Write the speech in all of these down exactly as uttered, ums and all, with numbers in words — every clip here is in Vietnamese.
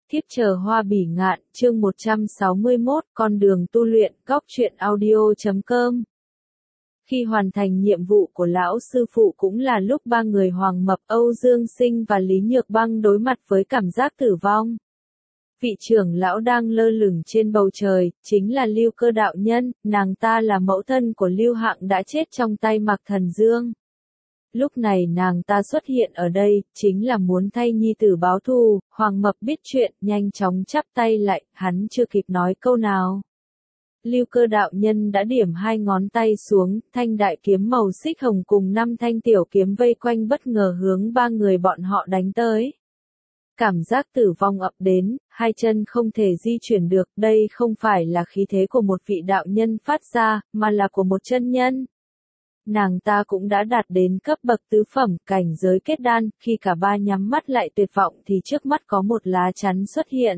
Thiếp chờ hoa bỉ ngạn, chương một trăm sáu mươi mốt, con đường tu luyện, góc truyện audio chấm com. Khi hoàn thành nhiệm vụ của lão sư phụ cũng là lúc ba người Hoàng Mập, Âu Dương Sinh và Lý Nhược Băng đối mặt với cảm giác tử vong. Vị trưởng lão đang lơ lửng trên bầu trời, chính là Lưu Cơ đạo nhân, nàng ta là mẫu thân của Lưu Hạng đã chết trong tay Mạc Thần Dương. Lúc này nàng ta xuất hiện ở đây, chính là muốn thay nhi tử báo thù. Hoàng Mập biết chuyện, nhanh chóng chắp tay lại, hắn chưa kịp nói câu nào. Lưu Cơ đạo nhân đã điểm hai ngón tay xuống, thanh đại kiếm màu xích hồng cùng năm thanh tiểu kiếm vây quanh bất ngờ hướng ba người bọn họ đánh tới. Cảm giác tử vong ập đến, hai chân không thể di chuyển được, đây không phải là khí thế của một vị đạo nhân phát ra, mà là của một chân nhân. Nàng ta cũng đã đạt đến cấp bậc tứ phẩm, cảnh giới kết đan, khi cả ba nhắm mắt lại tuyệt vọng thì trước mắt có một lá chắn xuất hiện.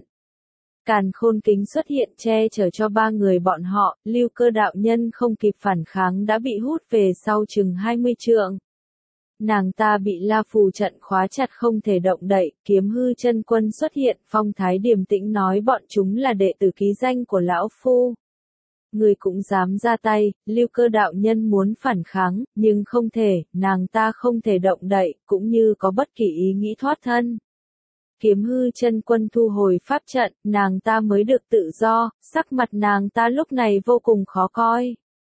Càn khôn kính xuất hiện che chở cho ba người bọn họ, Lưu Cơ đạo nhân không kịp phản kháng đã bị hút về sau chừng hai mươi trượng. Nàng ta bị la phù trận khóa chặt không thể động đậy, Kiếm Hư chân quân xuất hiện, phong thái điềm tĩnh nói bọn chúng là đệ tử ký danh của lão phu. Người cũng dám ra tay, Lưu Cơ đạo nhân muốn phản kháng, nhưng không thể, nàng ta không thể động đậy, cũng như có bất kỳ ý nghĩ thoát thân. Kiếm Hư chân quân thu hồi pháp trận, nàng ta mới được tự do, sắc mặt nàng ta lúc này vô cùng khó coi.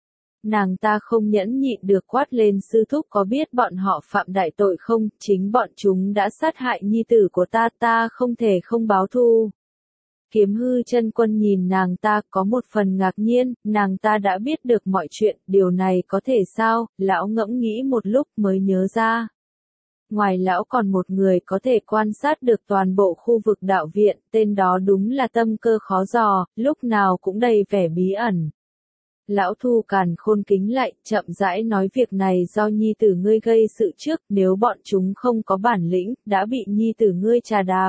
Nàng ta không nhẫn nhịn được quát lên sư thúc có biết bọn họ phạm đại tội không, chính bọn chúng đã sát hại nhi tử của ta, ta không thể không báo thù. Kiếm Hư chân quân nhìn nàng ta có một phần ngạc nhiên, nàng ta đã biết được mọi chuyện, điều này có thể sao, lão ngẫm nghĩ một lúc mới nhớ ra. Ngoài lão còn một người có thể quan sát được toàn bộ khu vực đạo viện, tên đó đúng là Tâm Cơ khó dò, lúc nào cũng đầy vẻ bí ẩn. Lão thu càn khôn kính lại, chậm rãi nói việc này do nhi tử ngươi gây sự trước, nếu bọn chúng không có bản lĩnh, đã bị nhi tử ngươi trà đạp.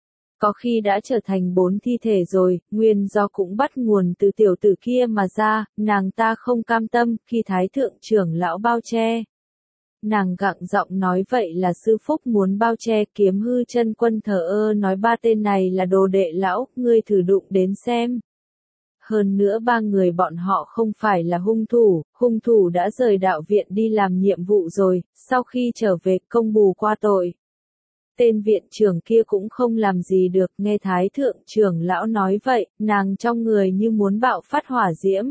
Có khi đã trở thành bốn thi thể rồi, nguyên do cũng bắt nguồn từ tiểu tử kia mà ra, nàng ta không cam tâm, khi thái thượng trưởng lão bao che. Nàng gặng giọng nói vậy là sư phúc muốn bao che. Kiếm Hư chân quân thờ ơ nói ba tên này là đồ đệ lão, ngươi thử đụng đến xem. Hơn nữa ba người bọn họ không phải là hung thủ, hung thủ đã rời đạo viện đi làm nhiệm vụ rồi, sau khi trở về công bù qua tội. Tên viện trưởng kia cũng không làm gì được, nghe thái thượng trưởng lão nói vậy, nàng trong người như muốn bạo phát hỏa diễm.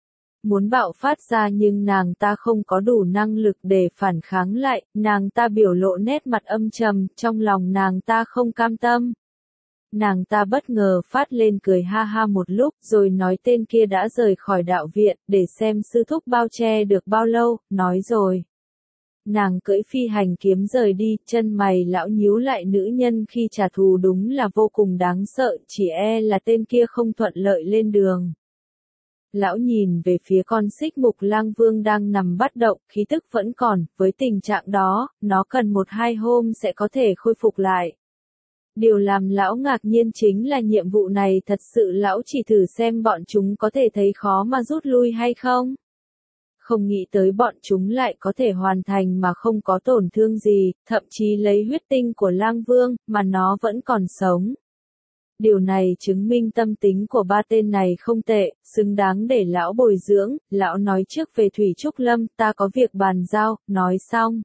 Muốn bạo phát ra nhưng nàng ta không có đủ năng lực để phản kháng lại, nàng ta biểu lộ nét mặt âm trầm, trong lòng nàng ta không cam tâm. Nàng ta bất ngờ phát lên cười ha ha một lúc rồi nói tên kia đã rời khỏi đạo viện, để xem sư thúc bao che được bao lâu, nói rồi. Nàng cưỡi phi hành kiếm rời đi, chân mày lão nhíu lại, nữ nhân khi trả thù đúng là vô cùng đáng sợ, chỉ e là tên kia không thuận lợi lên đường. Lão nhìn về phía con xích mục lang vương đang nằm bất động, khí tức vẫn còn, với tình trạng đó, nó cần một hai hôm sẽ có thể khôi phục lại. Điều làm lão ngạc nhiên chính là nhiệm vụ này thật sự lão chỉ thử xem bọn chúng có thể thấy khó mà rút lui hay không. Không nghĩ tới bọn chúng lại có thể hoàn thành mà không có tổn thương gì, thậm chí lấy huyết tinh của lang vương, mà nó vẫn còn sống. Điều này chứng minh tâm tính của ba tên này không tệ, xứng đáng để lão bồi dưỡng. Lão nói trước về Thủy Trúc Lâm, ta có việc bàn giao, nói xong.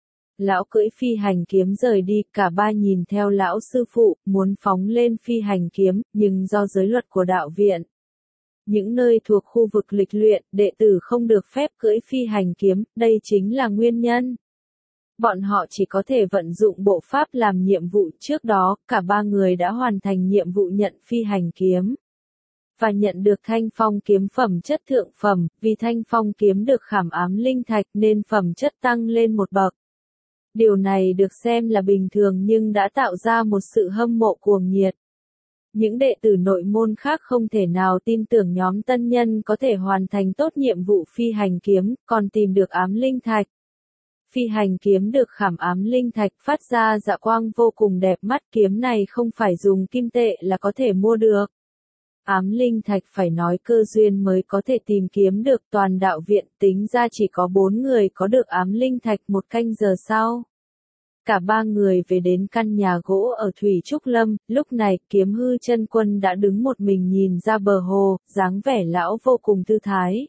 Lão cưỡi phi hành kiếm rời đi, cả ba nhìn theo lão sư phụ, muốn phóng lên phi hành kiếm, nhưng do giới luật của đạo viện. Những nơi thuộc khu vực lịch luyện, đệ tử không được phép cưỡi phi hành kiếm, đây chính là nguyên nhân. Bọn họ chỉ có thể vận dụng bộ pháp làm nhiệm vụ. Trước đó, cả ba người đã hoàn thành nhiệm vụ nhận phi hành kiếm. Và nhận được thanh phong kiếm phẩm chất thượng phẩm, vì thanh phong kiếm được khảm ám linh thạch nên phẩm chất tăng lên một bậc. Điều này được xem là bình thường nhưng đã tạo ra một sự hâm mộ cuồng nhiệt. Những đệ tử nội môn khác không thể nào tin tưởng nhóm tân nhân có thể hoàn thành tốt nhiệm vụ phi hành kiếm, còn tìm được ám linh thạch. Phi hành kiếm được khảm ám linh thạch phát ra dạ quang vô cùng đẹp mắt, kiếm này không phải dùng kim tệ là có thể mua được. Ám linh thạch phải nói cơ duyên mới có thể tìm kiếm được, toàn đạo viện tính ra chỉ có bốn người có được ám linh thạch một canh giờ sau. Cả ba người về đến căn nhà gỗ ở Thủy Trúc Lâm, lúc này Kiếm Hư Chân Quân đã đứng một mình nhìn ra bờ hồ, dáng vẻ lão vô cùng thư thái.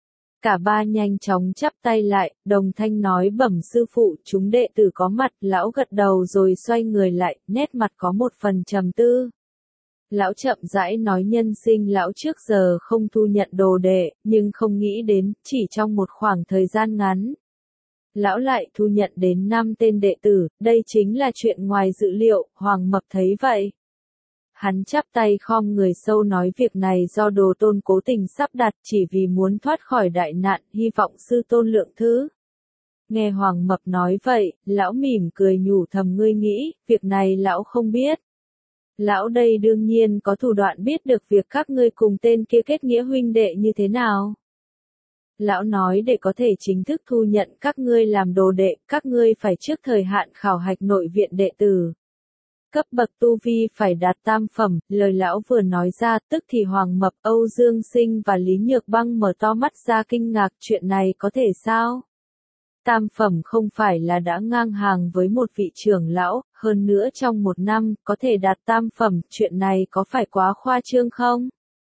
Cả ba nhanh chóng chắp tay lại, đồng thanh nói bẩm sư phụ, chúng đệ tử có mặt, lão gật đầu rồi xoay người lại, nét mặt có một phần trầm tư. Lão chậm rãi nói nhân sinh lão trước giờ không thu nhận đồ đệ, nhưng không nghĩ đến, chỉ trong một khoảng thời gian ngắn. Lão lại thu nhận đến năm tên đệ tử, đây chính là chuyện ngoài dự liệu, Hoàng Mập thấy vậy. Hắn chắp tay khom người sâu nói việc này do Đồ Tôn cố tình sắp đặt chỉ vì muốn thoát khỏi đại nạn, hy vọng sư tôn lượng thứ. Nghe Hoàng Mập nói vậy, lão mỉm cười nhủ thầm ngươi nghĩ, việc này lão không biết. Lão đây đương nhiên có thủ đoạn biết được việc các ngươi cùng tên kia kết nghĩa huynh đệ như thế nào. Lão nói để có thể chính thức thu nhận các ngươi làm đồ đệ, các ngươi phải trước thời hạn khảo hạch nội viện đệ tử. Cấp bậc tu vi phải đạt tam phẩm, lời lão vừa nói ra tức thì Hoàng Mập, Âu Dương Sinh và Lý Nhược Băng mở to mắt ra kinh ngạc chuyện này có thể sao? Tam phẩm không phải là đã ngang hàng với một vị trưởng lão, hơn nữa trong một năm có thể đạt tam phẩm, chuyện này có phải quá khoa trương không?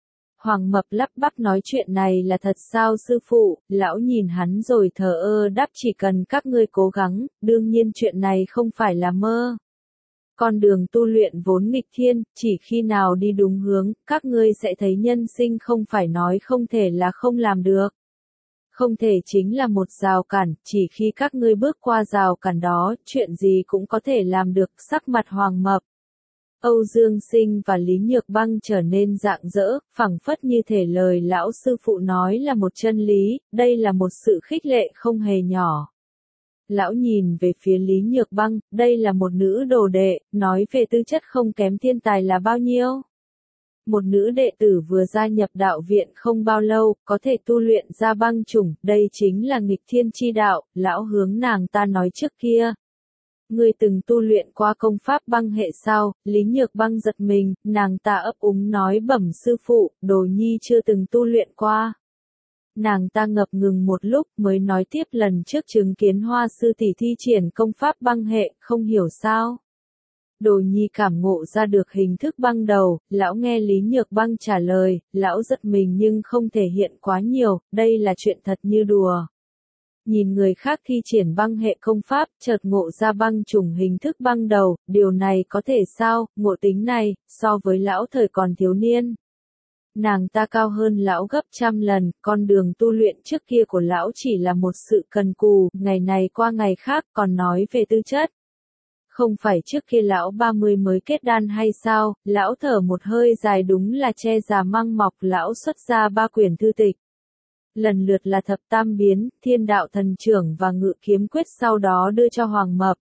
Hoàng Mập lắp bắp nói chuyện này là thật sao sư phụ, lão nhìn hắn rồi thờ ơ đáp chỉ cần các ngươi cố gắng, đương nhiên chuyện này không phải là mơ. Con đường tu luyện vốn nghịch thiên, chỉ khi nào đi đúng hướng, các ngươi sẽ thấy nhân sinh không phải nói không thể là không làm được. Không thể chính là một rào cản, chỉ khi các ngươi bước qua rào cản đó, chuyện gì cũng có thể làm được, sắc mặt Hoàng Mập. Âu Dương Sinh và Lý Nhược Băng trở nên rạng rỡ, phảng phất như thể lời lão sư phụ nói là một chân lý, đây là một sự khích lệ không hề nhỏ. Lão nhìn về phía Lý Nhược Băng, đây là một nữ đồ đệ, nói về tư chất không kém thiên tài là bao nhiêu. Một nữ đệ tử vừa gia nhập đạo viện không bao lâu, có thể tu luyện ra băng chủng, đây chính là nghịch thiên chi đạo, lão hướng nàng ta nói trước kia. Ngươi từng tu luyện qua công pháp băng hệ sao? Lý Nhược Băng giật mình, nàng ta ấp úng nói bẩm sư phụ, đồ nhi chưa từng tu luyện qua. Nàng ta ngập ngừng một lúc mới nói tiếp lần trước chứng kiến Hoa sư tỷ thi triển công pháp băng hệ, không hiểu sao. Đồ nhi cảm ngộ ra được hình thức băng đầu, lão nghe Lý Nhược Băng trả lời, lão giật mình nhưng không thể hiện quá nhiều, đây là chuyện thật như đùa. Nhìn người khác thi triển băng hệ công pháp, chợt ngộ ra băng chủng hình thức băng đầu, điều này có thể sao, ngộ tính này, so với lão thời còn thiếu niên. Nàng ta cao hơn lão gấp trăm lần, con đường tu luyện trước kia của lão chỉ là một sự cần cù, ngày này qua ngày khác, còn nói về tư chất. Không phải trước kia lão ba mươi mới kết đan hay sao, lão thở một hơi dài đúng là che già măng mọc, lão xuất ra ba quyển thư tịch. Lần lượt là thập tam biến, thiên đạo thần trưởng và ngự kiếm quyết sau đó đưa cho Hoàng Mập.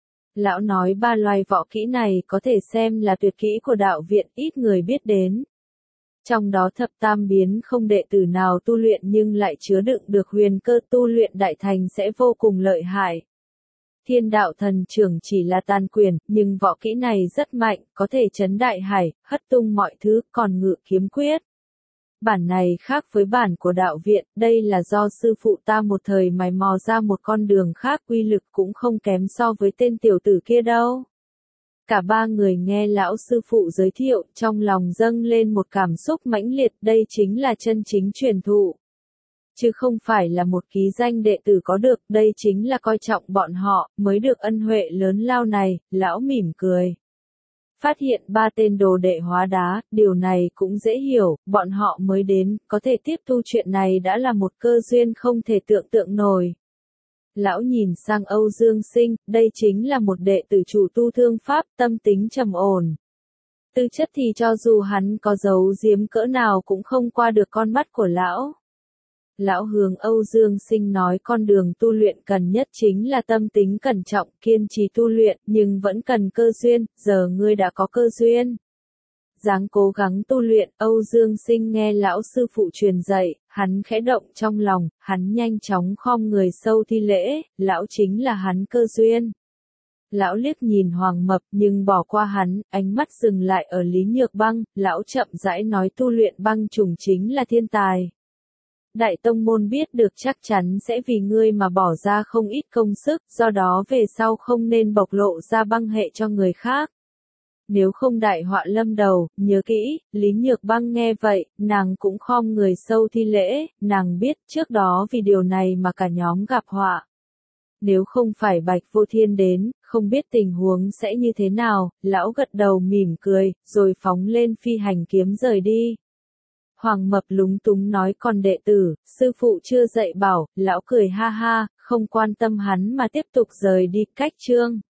Lão nói ba loài võ kỹ này có thể xem là tuyệt kỹ của đạo viện ít người biết đến. Trong đó thập tam biến không đệ tử nào tu luyện nhưng lại chứa đựng được huyền cơ tu luyện đại thành sẽ vô cùng lợi hại. Thiên đạo thần trưởng chỉ là tàn quyền, nhưng võ kỹ này rất mạnh, có thể chấn đại hải, hất tung mọi thứ, còn ngự kiếm quyết. Bản này khác với bản của đạo viện, đây là do sư phụ ta một thời mày mò ra một con đường khác, uy lực cũng không kém so với tên tiểu tử kia đâu. Cả ba người nghe lão sư phụ giới thiệu, trong lòng dâng lên một cảm xúc mãnh liệt, đây chính là chân chính truyền thụ. Chứ không phải là một ký danh đệ tử có được, đây chính là coi trọng bọn họ, mới được ân huệ lớn lao này, lão mỉm cười. Phát hiện ba tên đồ đệ hóa đá, điều này cũng dễ hiểu, bọn họ mới đến, có thể tiếp thu chuyện này đã là một cơ duyên không thể tưởng tượng nổi. Lão nhìn sang Âu Dương Sinh, đây chính là một đệ tử chủ tu thương pháp, tâm tính trầm ổn. Tư chất thì cho dù hắn có giấu giếm cỡ nào cũng không qua được con mắt của lão. Lão hướng Âu Dương Sinh nói con đường tu luyện cần nhất chính là tâm tính cẩn trọng, kiên trì tu luyện, nhưng vẫn cần cơ duyên, giờ ngươi đã có cơ duyên. Dáng cố gắng tu luyện, Âu Dương Sinh nghe lão sư phụ truyền dạy, hắn khẽ động trong lòng, hắn nhanh chóng khom người sâu thi lễ, lão chính là hắn cơ duyên. Lão liếc nhìn Hoàng Mập nhưng bỏ qua hắn, ánh mắt dừng lại ở Lý Nhược Băng, lão chậm rãi nói tu luyện băng chủng chính là thiên tài. Đại tông môn biết được chắc chắn sẽ vì ngươi mà bỏ ra không ít công sức, do đó về sau không nên bộc lộ ra băng hệ cho người khác. Nếu không đại họa lâm đầu, nhớ kỹ, Lý Nhược Băng nghe vậy, nàng cũng khom người sâu thi lễ, nàng biết trước đó vì điều này mà cả nhóm gặp họa. Nếu không phải Bạch Vô Thiên đến, không biết tình huống sẽ như thế nào, lão gật đầu mỉm cười, rồi phóng lên phi hành kiếm rời đi. Hoàng Mập lúng túng nói còn đệ tử, sư phụ chưa dạy bảo, lão cười ha ha, không quan tâm hắn mà tiếp tục rời đi cách chương.